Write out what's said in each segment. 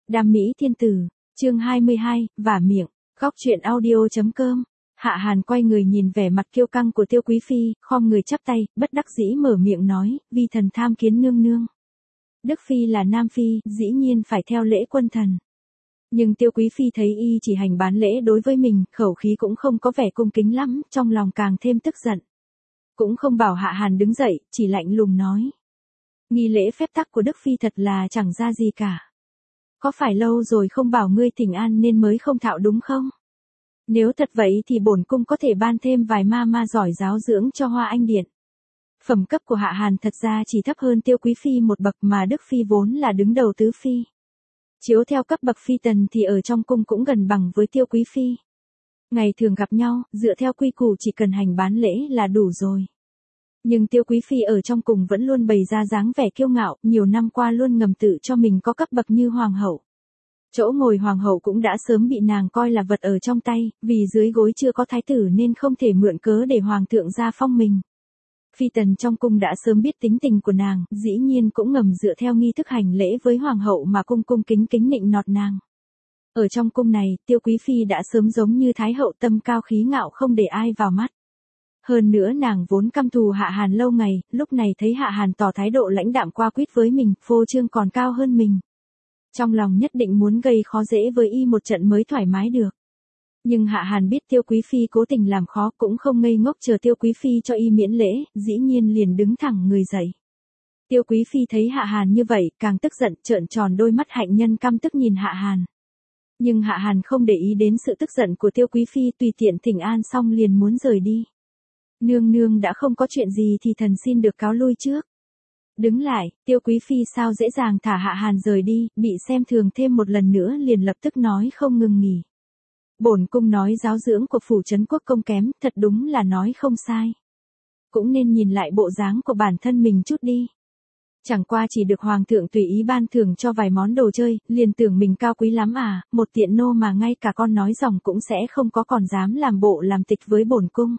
Đam mỹ thiên tử, chương 22, vả miệng, góc truyện audio.com. Hạ Hàn quay người nhìn vẻ mặt kiêu căng của Tiêu Quý Phi, khom người chắp tay, bất đắc dĩ mở miệng nói, vi thần tham kiến nương nương. Đức Phi là Nam Phi, dĩ nhiên phải theo lễ quân thần. Nhưng Tiêu Quý Phi thấy y chỉ hành bán lễ đối với mình, khẩu khí cũng không có vẻ cung kính lắm, trong lòng càng thêm tức giận. Cũng không bảo Hạ Hàn đứng dậy, chỉ lạnh lùng nói. Nghi lễ phép tắc của Đức Phi thật là chẳng ra gì cả. Có phải lâu rồi không bảo ngươi thỉnh an nên mới không thạo đúng không? Nếu thật vậy thì bổn cung có thể ban thêm vài ma giỏi giáo dưỡng cho Hoa Anh Điện. Phẩm cấp của Hạ Hàn thật ra chỉ thấp hơn Tiêu Quý Phi một bậc mà Đức Phi vốn là đứng đầu tứ phi. Chiếu theo cấp bậc phi tần thì ở trong cung cũng gần bằng với Tiêu Quý Phi. Ngày thường gặp nhau, dựa theo quy củ chỉ cần hành bán lễ là đủ rồi. Nhưng Tiêu Quý Phi ở trong cung vẫn luôn bày ra dáng vẻ kiêu ngạo, nhiều năm qua luôn ngầm tự cho mình có cấp bậc như hoàng hậu. Chỗ ngồi hoàng hậu cũng đã sớm bị nàng coi là vật ở trong tay, vì dưới gối chưa có thái tử nên không thể mượn cớ để hoàng thượng ra phong mình. Phi tần trong cung đã sớm biết tính tình của nàng, dĩ nhiên cũng ngầm dựa theo nghi thức hành lễ với hoàng hậu mà cung kính nịnh nọt nàng. Ở trong cung này, Tiêu Quý Phi đã sớm giống như thái hậu tâm cao khí ngạo không để ai vào mắt. Hơn nữa nàng vốn căm thù Hạ Hàn lâu ngày, lúc này thấy Hạ Hàn tỏ thái độ lãnh đạm qua quýt với mình, phô trương còn cao hơn mình. Trong lòng nhất định muốn gây khó dễ với y một trận mới thoải mái được. Nhưng Hạ Hàn biết Tiêu Quý Phi cố tình làm khó cũng không ngây ngốc chờ Tiêu Quý Phi cho y miễn lễ, dĩ nhiên liền đứng thẳng người dậy. Tiêu Quý Phi thấy Hạ Hàn như vậy, càng tức giận trợn tròn đôi mắt hạnh nhân căm tức nhìn Hạ Hàn. Nhưng Hạ Hàn không để ý đến sự tức giận của Tiêu Quý Phi, tùy tiện thỉnh an xong liền muốn rời đi. Nương nương đã không có chuyện gì thì thần xin được cáo lui trước. Đứng lại, Tiêu Quý Phi sao dễ dàng thả Hạ Hàn rời đi, bị xem thường thêm một lần nữa liền lập tức nói không ngừng nghỉ. Bổn cung nói giáo dưỡng của phủ trấn quốc công kém, thật đúng là nói không sai. Cũng nên nhìn lại bộ dáng của bản thân mình chút đi. Chẳng qua chỉ được hoàng thượng tùy ý ban thưởng cho vài món đồ chơi, liền tưởng mình cao quý lắm à, một tiện nô mà ngay cả con nói dòng cũng sẽ không có còn dám làm bộ làm tịch với bổn cung.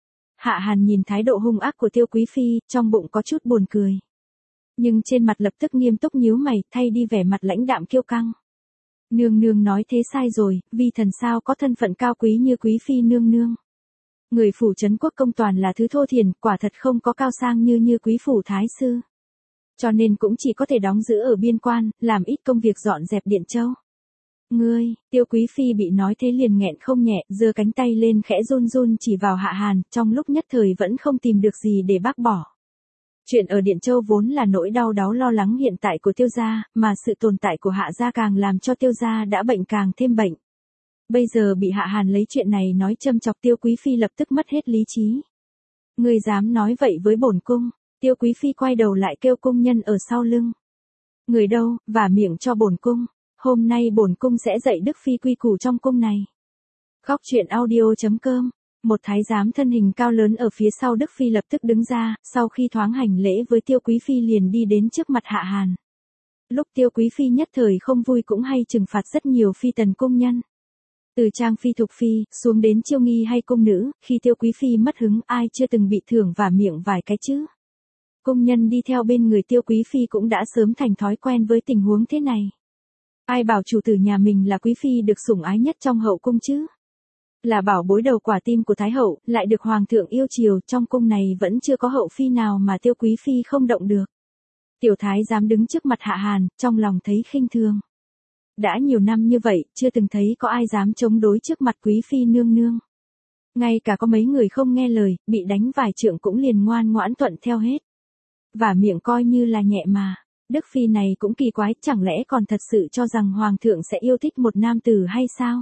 Hạ Hàn nhìn thái độ hung ác của Tiêu Quý Phi, trong bụng có chút buồn cười. Nhưng trên mặt lập tức nghiêm túc nhíu mày, thay đi vẻ mặt lãnh đạm kiêu căng. Nương nương nói thế sai rồi, vi thần sao có thân phận cao quý như Quý Phi nương nương. Người phủ trấn quốc công toàn là thứ thô thiển, quả thật không có cao sang như quý phủ thái sư. Cho nên cũng chỉ có thể đóng giữ ở biên quan, làm ít công việc dọn dẹp Điện Châu. Ngươi, Tiêu Quý Phi bị nói thế liền nghẹn không nhẹ, giơ cánh tay lên khẽ run chỉ vào Hạ Hàn, trong lúc nhất thời vẫn không tìm được gì để bác bỏ. Chuyện ở Điện Châu vốn là nỗi đau đáu lo lắng hiện tại của Tiêu gia, mà sự tồn tại của Hạ gia càng làm cho Tiêu gia đã bệnh càng thêm bệnh. Bây giờ bị Hạ Hàn lấy chuyện này nói châm chọc, Tiêu Quý Phi lập tức mất hết lý trí. Ngươi dám nói vậy với bổn cung? Tiêu Quý Phi quay đầu lại kêu cung nhân ở sau lưng. Người đâu, vả miệng cho bổn cung. Hôm nay bổn cung sẽ dạy Đức Phi quy củ trong cung này. Góc truyện audio.com. Một thái giám thân hình cao lớn ở phía sau Đức Phi lập tức đứng ra, sau khi thoáng hành lễ với Tiêu Quý Phi liền đi đến trước mặt Hạ Hàn. Lúc Tiêu Quý Phi nhất thời không vui cũng hay trừng phạt rất nhiều phi tần cung nhân. Từ Trang Phi Thục Phi, xuống đến Chiêu Nghi hay cung nữ, khi Tiêu Quý Phi mất hứng ai chưa từng bị thưởng vả miệng vài cái chứ. Cung nhân đi theo bên người Tiêu Quý Phi cũng đã sớm thành thói quen với tình huống thế này. Ai bảo chủ tử nhà mình là Quý Phi được sủng ái nhất trong hậu cung chứ? Là bảo bối đầu quả tim của Thái hậu, lại được Hoàng thượng yêu chiều, trong cung này vẫn chưa có hậu phi nào mà Tiêu Quý Phi không động được. Tiểu thái dám đứng trước mặt Hạ Hàn, trong lòng thấy khinh thường. Đã nhiều năm như vậy, chưa từng thấy có ai dám chống đối trước mặt Quý Phi nương nương. Ngay cả có mấy người không nghe lời, bị đánh vài trượng cũng liền ngoan ngoãn thuận theo hết. Vả miệng coi như là nhẹ mà. Đức Phi này cũng kỳ quái, chẳng lẽ còn thật sự cho rằng Hoàng thượng sẽ yêu thích một nam tử hay sao?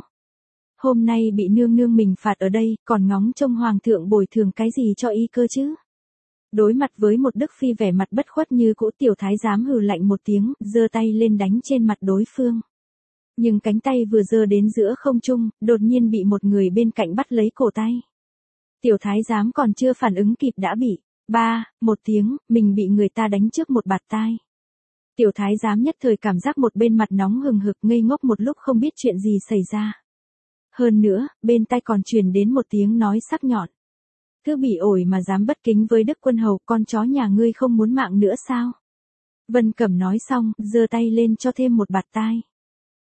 Hôm nay bị nương nương mình phạt ở đây, còn ngóng trông Hoàng thượng bồi thường cái gì cho y cơ chứ? Đối mặt với một Đức Phi vẻ mặt bất khuất như cũ, tiểu thái giám hừ lạnh một tiếng, giơ tay lên đánh trên mặt đối phương. Nhưng cánh tay vừa giơ đến giữa không trung, đột nhiên bị một người bên cạnh bắt lấy cổ tay. Tiểu thái giám còn chưa phản ứng kịp đã bị, một tiếng, mình bị người ta đánh trước một bạt tai. Tiểu thái giám nhất thời cảm giác một bên mặt nóng hừng hực, ngây ngốc một lúc không biết chuyện gì xảy ra. Hơn nữa, bên tai còn truyền đến một tiếng nói sắc nhọn. Cứ bị ổi mà dám bất kính với Đức quân hầu, con chó nhà ngươi không muốn mạng nữa sao? Vân Cẩm nói xong, giơ tay lên cho thêm một bạt tai.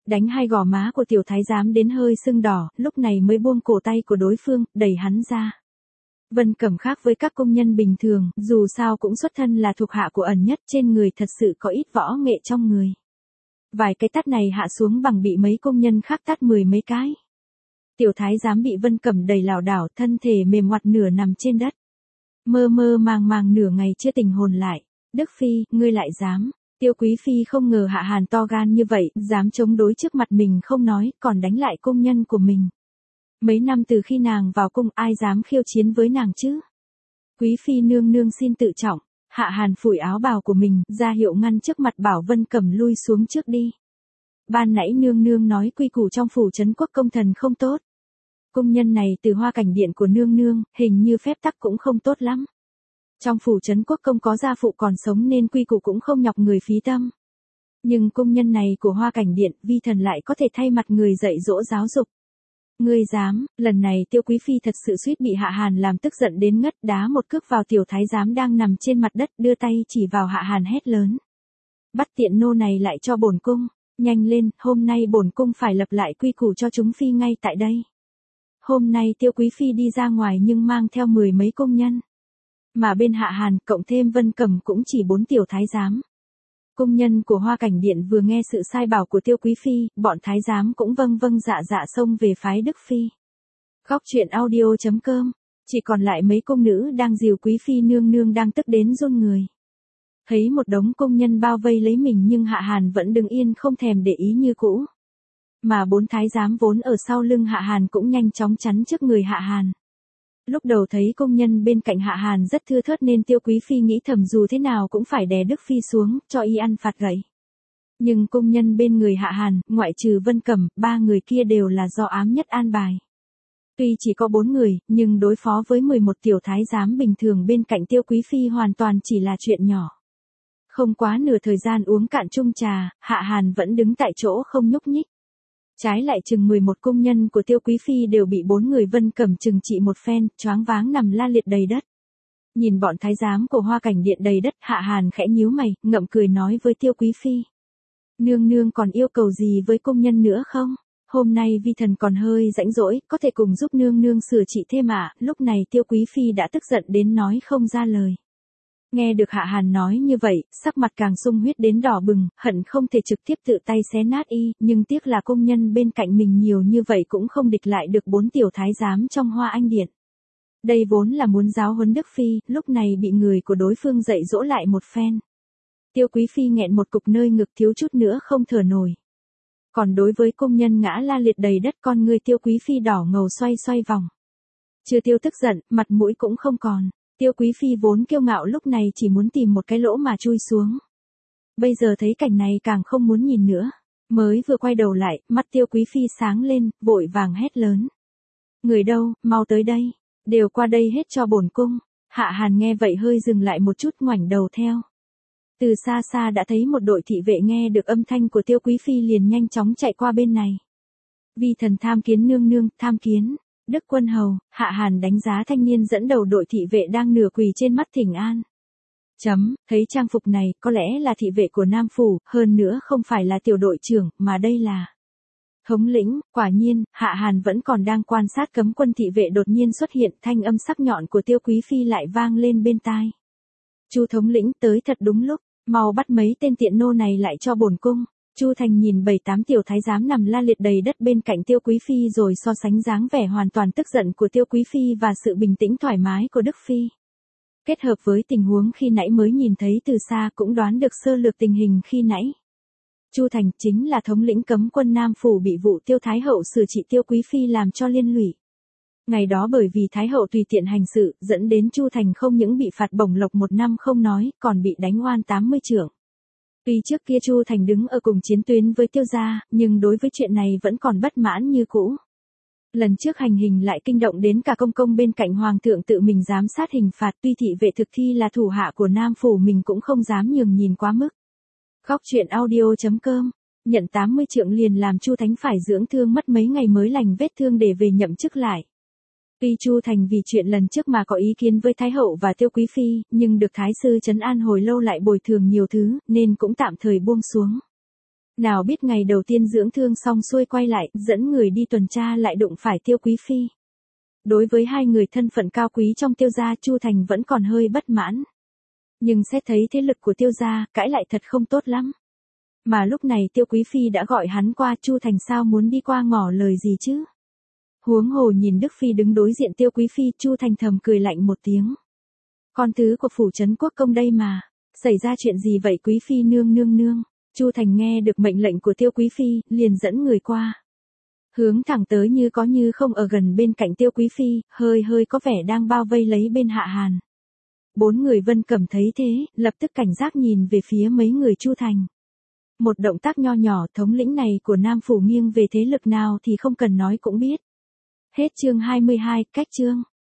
Đánh hai gò má của tiểu thái giám đến hơi sưng đỏ, lúc này mới buông cổ tay của đối phương, đẩy hắn ra. Vân Cẩm khác với các công nhân bình thường, dù sao cũng xuất thân là thuộc hạ của ẩn nhất, trên người thật sự có ít võ nghệ trong người. Vài cái tát này hạ xuống bằng bị mấy công nhân khác tát 10 mấy cái. Tiểu thái giám bị Vân Cẩm đẩy lảo đảo, thân thể mềm ngoặt nửa nằm trên đất. Mơ mơ màng màng nửa ngày chưa tỉnh hồn lại. Đức Phi, ngươi lại dám. Tiêu Quý Phi không ngờ Hạ Hàn to gan như vậy, dám chống đối trước mặt mình không nói, còn đánh lại công nhân của mình. Mấy năm từ khi nàng vào cung ai dám khiêu chiến với nàng chứ? Quý Phi nương nương xin tự trọng. Hạ Hàn phủi áo bào của mình, ra hiệu ngăn trước mặt bảo Vân Cẩm lui xuống trước đi. Ban nãy nương nương nói quy củ trong phủ trấn quốc công thần không tốt. Công nhân này từ Hoa Cảnh Điện của nương nương, hình như phép tắc cũng không tốt lắm. Trong phủ trấn quốc công có gia phụ còn sống nên quy củ cũng không nhọc người phí tâm. Nhưng công nhân này của Hoa Cảnh Điện, vi thần lại có thể thay mặt người dạy dỗ giáo dục. Ngươi dám, lần này Tiêu Quý Phi thật sự suýt bị Hạ Hàn làm tức giận đến ngất, đá một cước vào tiểu thái giám đang nằm trên mặt đất, đưa tay chỉ vào Hạ Hàn hét lớn. Bắt tiện nô này lại cho bổn cung, nhanh lên, hôm nay bổn cung phải lập lại quy củ cho chúng phi ngay tại đây. Hôm nay Tiêu Quý Phi đi ra ngoài nhưng mang theo 10 mấy công nhân. Mà bên Hạ Hàn, cộng thêm Vân Cẩm cũng chỉ 4 tiểu thái giám. Công nhân của Hoa Cảnh Điện vừa nghe sự sai bảo của Tiêu Quý Phi, bọn thái giám cũng vâng dạ dạ xông về phái Đức Phi. Khóc chuyện audio.com, chỉ còn lại mấy công nữ đang dìu Quý Phi nương nương đang tức đến run người. Thấy một đống công nhân bao vây lấy mình nhưng Hạ Hàn vẫn đứng yên không thèm để ý như cũ. Mà 4 thái giám vốn ở sau lưng Hạ Hàn cũng nhanh chóng chắn trước người Hạ Hàn. Lúc đầu thấy công nhân bên cạnh Hạ Hàn rất thưa thớt nên Tiêu Quý Phi nghĩ thầm dù thế nào cũng phải đè Đức Phi xuống, cho y ăn phạt gậy. Nhưng công nhân bên người Hạ Hàn, ngoại trừ Vân Cẩm, 3 người kia đều là do ám nhất an bài. Tuy chỉ có 4 người, nhưng đối phó với 11 tiểu thái giám bình thường bên cạnh Tiêu Quý Phi hoàn toàn chỉ là chuyện nhỏ. Không quá nửa thời gian uống cạn chung trà, Hạ Hàn vẫn đứng tại chỗ không nhúc nhích. Trái lại chừng 11 công nhân của Tiêu Quý Phi đều bị 4 người Vân Cẩm trừng trị một phen, choáng váng nằm la liệt đầy đất. Nhìn bọn thái giám của Hoa Cảnh Điện đầy đất, Hạ Hàn khẽ nhíu mày, ngậm cười nói với Tiêu Quý Phi. Nương nương còn yêu cầu gì với công nhân nữa không? Hôm nay vi thần còn hơi rãnh rỗi, có thể cùng giúp nương nương sửa trị thêm ạ. Lúc này Tiêu Quý Phi đã tức giận đến nói không ra lời. Nghe được Hạ Hàn nói như vậy, sắc mặt càng sung huyết đến đỏ bừng, hận không thể trực tiếp tự tay xé nát y, nhưng tiếc là công nhân bên cạnh mình nhiều như vậy cũng không địch lại được 4 tiểu thái giám trong Hoa Anh Điện. Đây vốn là muốn giáo huấn Đức Phi, lúc này bị người của đối phương dạy dỗ lại một phen. Tiêu Quý Phi nghẹn một cục nơi ngực thiếu chút nữa không thở nổi. Còn đối với công nhân ngã la liệt đầy đất, con người Tiêu Quý Phi đỏ ngầu xoay xoay vòng. Chưa tiêu tức giận, mặt mũi cũng không còn. Tiêu Quý Phi vốn kiêu ngạo lúc này chỉ muốn tìm một cái lỗ mà chui xuống. Bây giờ thấy cảnh này càng không muốn nhìn nữa. Mới vừa quay đầu lại, mắt Tiêu Quý Phi sáng lên, vội vàng hét lớn. Người đâu, mau tới đây. Đều qua đây hết cho bổn cung. Hạ Hàn nghe vậy hơi dừng lại một chút, ngoảnh đầu theo. Từ xa xa đã thấy một đội thị vệ nghe được âm thanh của Tiêu Quý Phi liền nhanh chóng chạy qua bên này. Vi thần tham kiến nương nương, tham kiến. Đức Quân Hầu, Hạ Hàn đánh giá thanh niên dẫn đầu đội thị vệ đang nửa quỳ trên mắt thỉnh an. Thấy trang phục này, có lẽ là thị vệ của Nam Phủ, hơn nữa không phải là tiểu đội trưởng, mà đây là thống lĩnh. Quả nhiên, Hạ Hàn vẫn còn đang quan sát cấm quân, thị vệ đột nhiên xuất hiện, thanh âm sắc nhọn của Tiêu Quý Phi lại vang lên bên tai. Chu thống lĩnh tới thật đúng lúc, mau bắt mấy tên tiện nô này lại cho bổn cung. Chu Thành nhìn 7-8 tiểu thái giám nằm la liệt đầy đất bên cạnh Tiêu Quý Phi rồi so sánh dáng vẻ hoàn toàn tức giận của Tiêu Quý Phi và sự bình tĩnh thoải mái của Đức Phi. Kết hợp với tình huống khi nãy mới nhìn thấy từ xa cũng đoán được sơ lược tình hình khi nãy. Chu Thành chính là thống lĩnh cấm quân Nam Phủ bị vụ Tiêu Thái Hậu xử trị Tiêu Quý Phi làm cho liên lụy. Ngày đó bởi vì Thái Hậu tùy tiện hành sự, dẫn đến Chu Thành không những bị phạt bổng lộc 1 năm không nói, còn bị đánh oan 80 trượng. Tuy trước kia Chu Thành đứng ở cùng chiến tuyến với Tiêu gia, nhưng đối với chuyện này vẫn còn bất mãn như cũ. Lần trước hành hình lại kinh động đến cả công công bên cạnh hoàng thượng tự mình giám sát hình phạt, tuy thị vệ thực thi là thủ hạ của Nam Phủ mình cũng không dám nhường nhìn quá mức. Khóc chuyện audio.com, nhận 80 trượng liền làm Chu Thánh phải dưỡng thương mất mấy ngày mới lành vết thương để về nhậm chức lại. Tuy Chu Thành vì chuyện lần trước mà có ý kiến với Thái Hậu và Tiêu Quý Phi, nhưng được Thái sư trấn an hồi lâu lại bồi thường nhiều thứ, nên cũng tạm thời buông xuống. Nào biết ngày đầu tiên dưỡng thương xong xuôi quay lại, dẫn người đi tuần tra lại đụng phải Tiêu Quý Phi. Đối với hai người thân phận cao quý trong Tiêu gia, Chu Thành vẫn còn hơi bất mãn. Nhưng xét thấy thế lực của Tiêu gia, cãi lại thật không tốt lắm. Mà lúc này Tiêu Quý Phi đã gọi hắn qua, Chu Thành sao muốn đi qua ngỏ lời gì chứ? Huống hồ nhìn Đức Phi đứng đối diện Tiêu Quý Phi, Chu Thành thầm cười lạnh một tiếng. Con thứ của phủ trấn quốc công đây mà, xảy ra chuyện gì vậy Quý Phi nương nương nương? Chu Thành nghe được mệnh lệnh của Tiêu Quý Phi, liền dẫn người qua. Hướng thẳng tới như có như không ở gần bên cạnh Tiêu Quý Phi, hơi hơi có vẻ đang bao vây lấy bên Hạ Hàn. 4 người Vân Cẩm thấy thế, lập tức cảnh giác nhìn về phía mấy người Chu Thành. Một động tác nho nhỏ thống lĩnh này của Nam Phủ nghiêng về thế lực nào thì không cần nói cũng biết. Hết chương 22, cách chương.